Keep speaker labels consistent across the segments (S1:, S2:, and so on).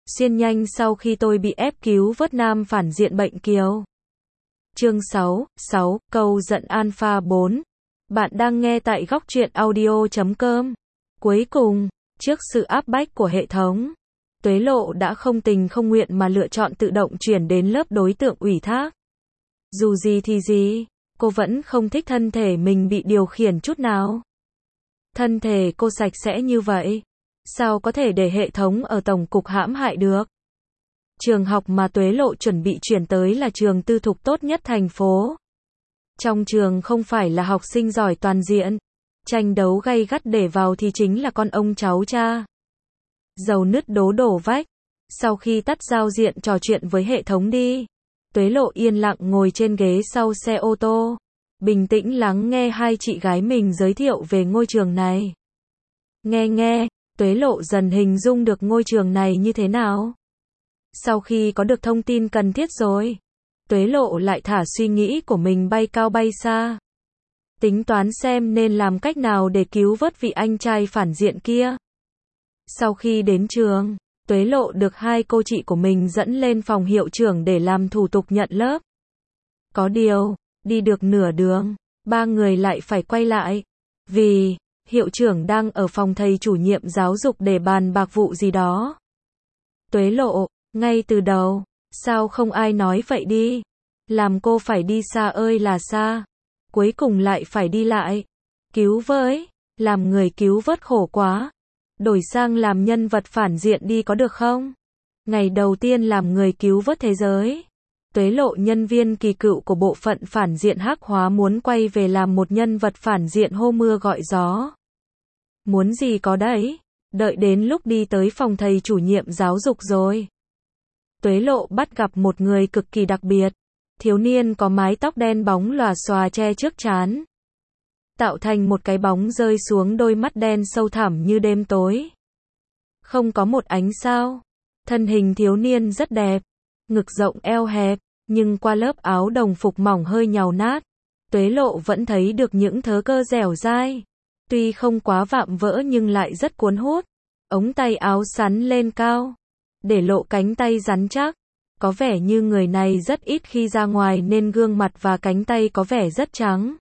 S1: xuyên nhanh sau khi tôi bị ép cứu vớt nam phản diện bệnh kiều. Chương 6, câu giận Alpha 4. Bạn đang nghe tại góc truyện audio.com. Cuối cùng, trước sự áp bách của hệ thống, Tuế Lộ đã không tình không nguyện mà lựa chọn tự động chuyển đến lớp đối tượng ủy thác. Dù gì thì gì, cô vẫn không thích thân thể mình bị điều khiển chút nào. Thân thể cô sạch sẽ như vậy, sao có thể để hệ thống ở tổng cục hãm hại được? Trường học mà Tuế Lộ chuẩn bị chuyển tới là trường tư thục tốt nhất thành phố. Trong trường không phải là học sinh giỏi toàn diện, tranh đấu gay gắt để vào thì chính là con ông cháu cha. Dầu nứt đổ vách. Sau khi tắt giao diện trò chuyện với hệ thống đi, Tuế Lộ yên lặng ngồi trên ghế sau xe ô tô, bình tĩnh lắng nghe hai chị gái mình giới thiệu về ngôi trường này. Nghe, Tuế Lộ dần hình dung được ngôi trường này như thế nào. Sau khi có được thông tin cần thiết rồi, Tuế Lộ lại thả suy nghĩ của mình bay cao bay xa. Tính toán xem nên làm cách nào để cứu vớt vị anh trai phản diện kia. Sau khi đến trường, Tuế Lộ được hai cô chị của mình dẫn lên phòng hiệu trưởng để làm thủ tục nhận lớp. Có điều, đi được nửa đường, ba người lại phải quay lại. Vì, hiệu trưởng đang ở phòng thầy chủ nhiệm giáo dục để bàn bạc vụ gì đó. Tuế Lộ, ngay từ đầu, sao không ai nói vậy đi? Làm cô phải đi xa ơi là xa. Cuối cùng lại phải đi lại. Cứu với, làm người cứu vớt khổ quá. Đổi sang làm nhân vật phản diện đi có được không? Ngày đầu tiên làm người cứu vớt thế giới, Tuế Lộ nhân viên kỳ cựu của bộ phận phản diện hắc hóa muốn quay về làm một nhân vật phản diện hô mưa gọi gió. Muốn gì có đấy, đợi đến lúc đi tới phòng thầy chủ nhiệm giáo dục rồi. Tuế Lộ bắt gặp một người cực kỳ đặc biệt, thiếu niên có mái tóc đen bóng lòa xòa che trước trán, tạo thành một cái bóng rơi xuống đôi mắt đen sâu thẳm như đêm tối. Không có một ánh sao. Thân hình thiếu niên rất đẹp, ngực rộng eo hẹp, nhưng qua lớp áo đồng phục mỏng hơi nhàu nát, Tuế Lộ vẫn thấy được những thớ cơ dẻo dai. Tuy không quá vạm vỡ nhưng lại rất cuốn hút. Ống tay áo xắn lên cao, để lộ cánh tay rắn chắc. Có vẻ như người này rất ít khi ra ngoài nên gương mặt và cánh tay có vẻ rất trắng.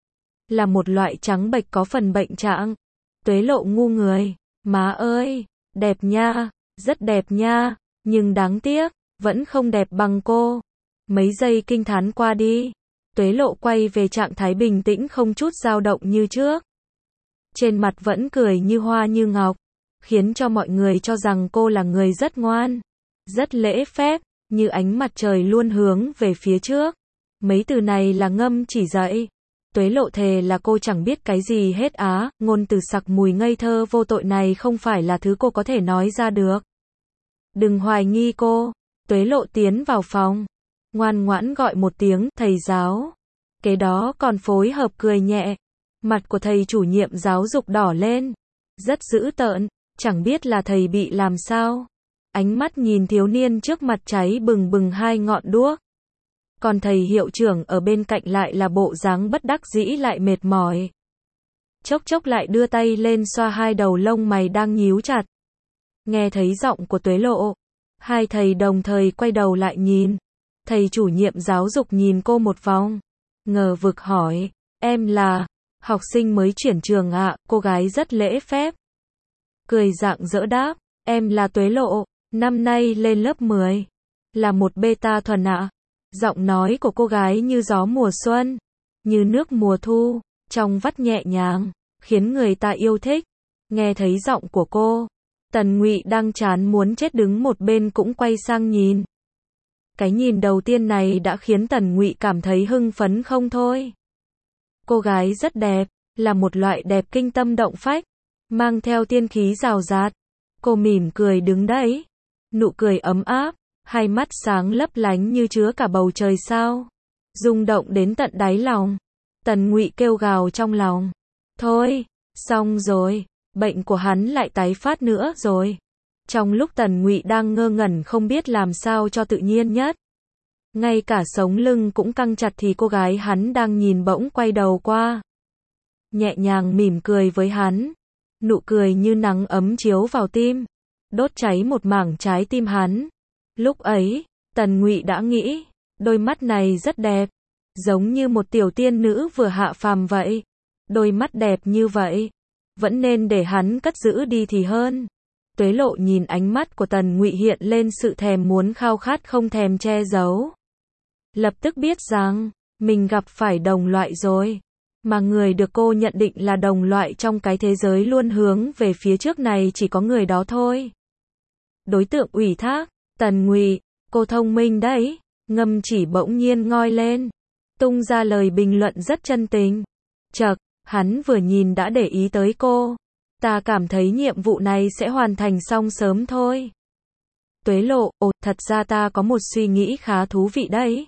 S1: Là một loại trắng bệch có phần bệnh trạng. Tuế Lộ ngu người. Má ơi, đẹp nha, rất đẹp nha, nhưng đáng tiếc, vẫn không đẹp bằng cô. Mấy giây kinh thán qua đi, Tuế Lộ quay về trạng thái bình tĩnh không chút dao động như trước. Trên mặt vẫn cười như hoa như ngọc, khiến cho mọi người cho rằng cô là người rất ngoan, rất lễ phép, như ánh mặt trời luôn hướng về phía trước. Mấy từ này là ngâm chỉ dạy. Tuế Lộ thề là cô chẳng biết cái gì hết á, ngôn từ sặc mùi ngây thơ vô tội này không phải là thứ cô có thể nói ra được. Đừng hoài nghi cô. Tuế Lộ tiến vào phòng, ngoan ngoãn gọi một tiếng, thầy giáo. Kế đó còn phối hợp cười nhẹ. Mặt của thầy chủ nhiệm giáo dục đỏ lên, rất dữ tợn, chẳng biết là thầy bị làm sao. Ánh mắt nhìn thiếu niên trước mặt cháy bừng bừng hai ngọn đuốc. Còn thầy hiệu trưởng ở bên cạnh lại là bộ dáng bất đắc dĩ lại mệt mỏi. Chốc chốc lại đưa tay lên xoa hai đầu lông mày đang nhíu chặt. Nghe thấy giọng của Tuế Lộ, hai thầy đồng thời quay đầu lại nhìn. Thầy chủ nhiệm giáo dục nhìn cô một vòng, ngờ vực hỏi, em là học sinh mới chuyển trường ạ? Cô gái rất lễ phép, cười rạng rỡ đáp, em là Tuế Lộ, năm nay lên lớp 10, là một beta thuần ạ. Giọng nói của cô gái như gió mùa xuân, như nước mùa thu, trong vắt nhẹ nhàng, khiến người ta yêu thích. Nghe thấy giọng của cô, Tần Ngụy đang chán muốn chết đứng một bên cũng quay sang nhìn. Cái nhìn đầu tiên này đã khiến Tần Ngụy cảm thấy hưng phấn không thôi. Cô gái rất đẹp, là một loại đẹp kinh tâm động phách, mang theo tiên khí rào rạt. Cô mỉm cười đứng đấy, nụ cười ấm áp, hai mắt sáng lấp lánh như chứa cả bầu trời sao, rung động đến tận đáy lòng. Tần Ngụy kêu gào trong lòng, thôi, xong rồi, bệnh của hắn lại tái phát nữa rồi. Trong lúc Tần Ngụy đang ngơ ngẩn không biết làm sao cho tự nhiên nhất, ngay cả sống lưng cũng căng chặt thì cô gái hắn đang nhìn bỗng quay đầu qua, nhẹ nhàng mỉm cười với hắn, nụ cười như nắng ấm chiếu vào tim. đốt cháy một mảng trái tim hắn. Lúc ấy, Tần Ngụy đã nghĩ, đôi mắt này rất đẹp, giống như một tiểu tiên nữ vừa hạ phàm vậy. Đôi mắt đẹp như vậy, vẫn nên để hắn cất giữ đi thì hơn. Tuế Lộ nhìn ánh mắt của Tần Ngụy hiện lên sự thèm muốn khao khát không thèm che giấu. Lập tức biết rằng, mình gặp phải đồng loại rồi. Mà người được cô nhận định là đồng loại trong cái thế giới luôn hướng về phía trước này chỉ có người đó thôi. Đối tượng ủy thác, Tần Ngụy, cô thông minh đấy. Ngâm Chỉ bỗng nhiên ngoi lên, tung ra lời bình luận rất chân tình. Chậc, hắn vừa nhìn đã để ý tới cô. Ta cảm thấy nhiệm vụ này sẽ hoàn thành xong sớm thôi. Tuế Lộ, thật ra ta có một suy nghĩ khá thú vị đấy.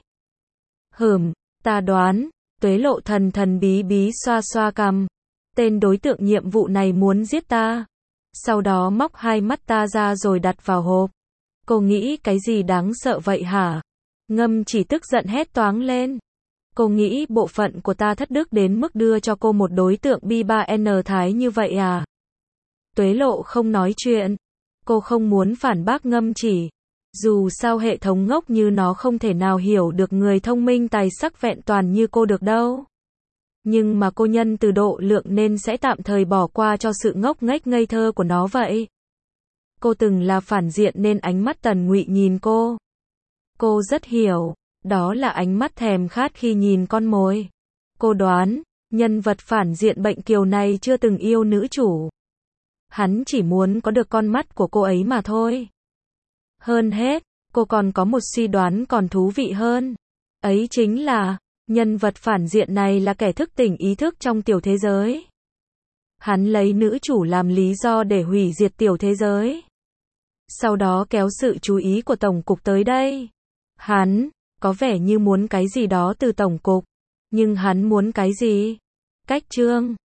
S1: Ta đoán, Tuế Lộ thần thần bí bí xoa xoa cằm. Tên đối tượng nhiệm vụ này muốn giết ta. Sau đó móc hai mắt ta ra rồi đặt vào hộp. Cô nghĩ cái gì đáng sợ vậy hả? Ngâm Chỉ tức giận hét toáng lên. Cô nghĩ bộ phận của ta thất đức đến mức đưa cho cô một đối tượng bi-3N thái như vậy à? Tuế Lộ không nói chuyện. Cô không muốn phản bác Ngâm Chỉ. Dù sao hệ thống ngốc như nó không thể nào hiểu được người thông minh tài sắc vẹn toàn như cô được đâu. Nhưng mà cô nhân từ độ lượng nên sẽ tạm thời bỏ qua cho sự ngốc nghếch ngây thơ của nó vậy. Cô từng là phản diện nên ánh mắt Tần Ngụy nhìn cô. Cô rất hiểu, đó là ánh mắt thèm khát khi nhìn con mồi. Cô đoán, nhân vật phản diện bệnh kiều này chưa từng yêu nữ chủ. Hắn chỉ muốn có được con mắt của cô ấy mà thôi. Hơn hết, cô còn có một suy đoán còn thú vị hơn. Ấy chính là, nhân vật phản diện này là kẻ thức tỉnh ý thức trong tiểu thế giới. Hắn lấy nữ chủ làm lý do để hủy diệt tiểu thế giới. Sau đó kéo sự chú ý của Tổng cục tới đây. Hắn, có vẻ như muốn cái gì đó từ Tổng cục. Nhưng hắn muốn cái gì? Cách chương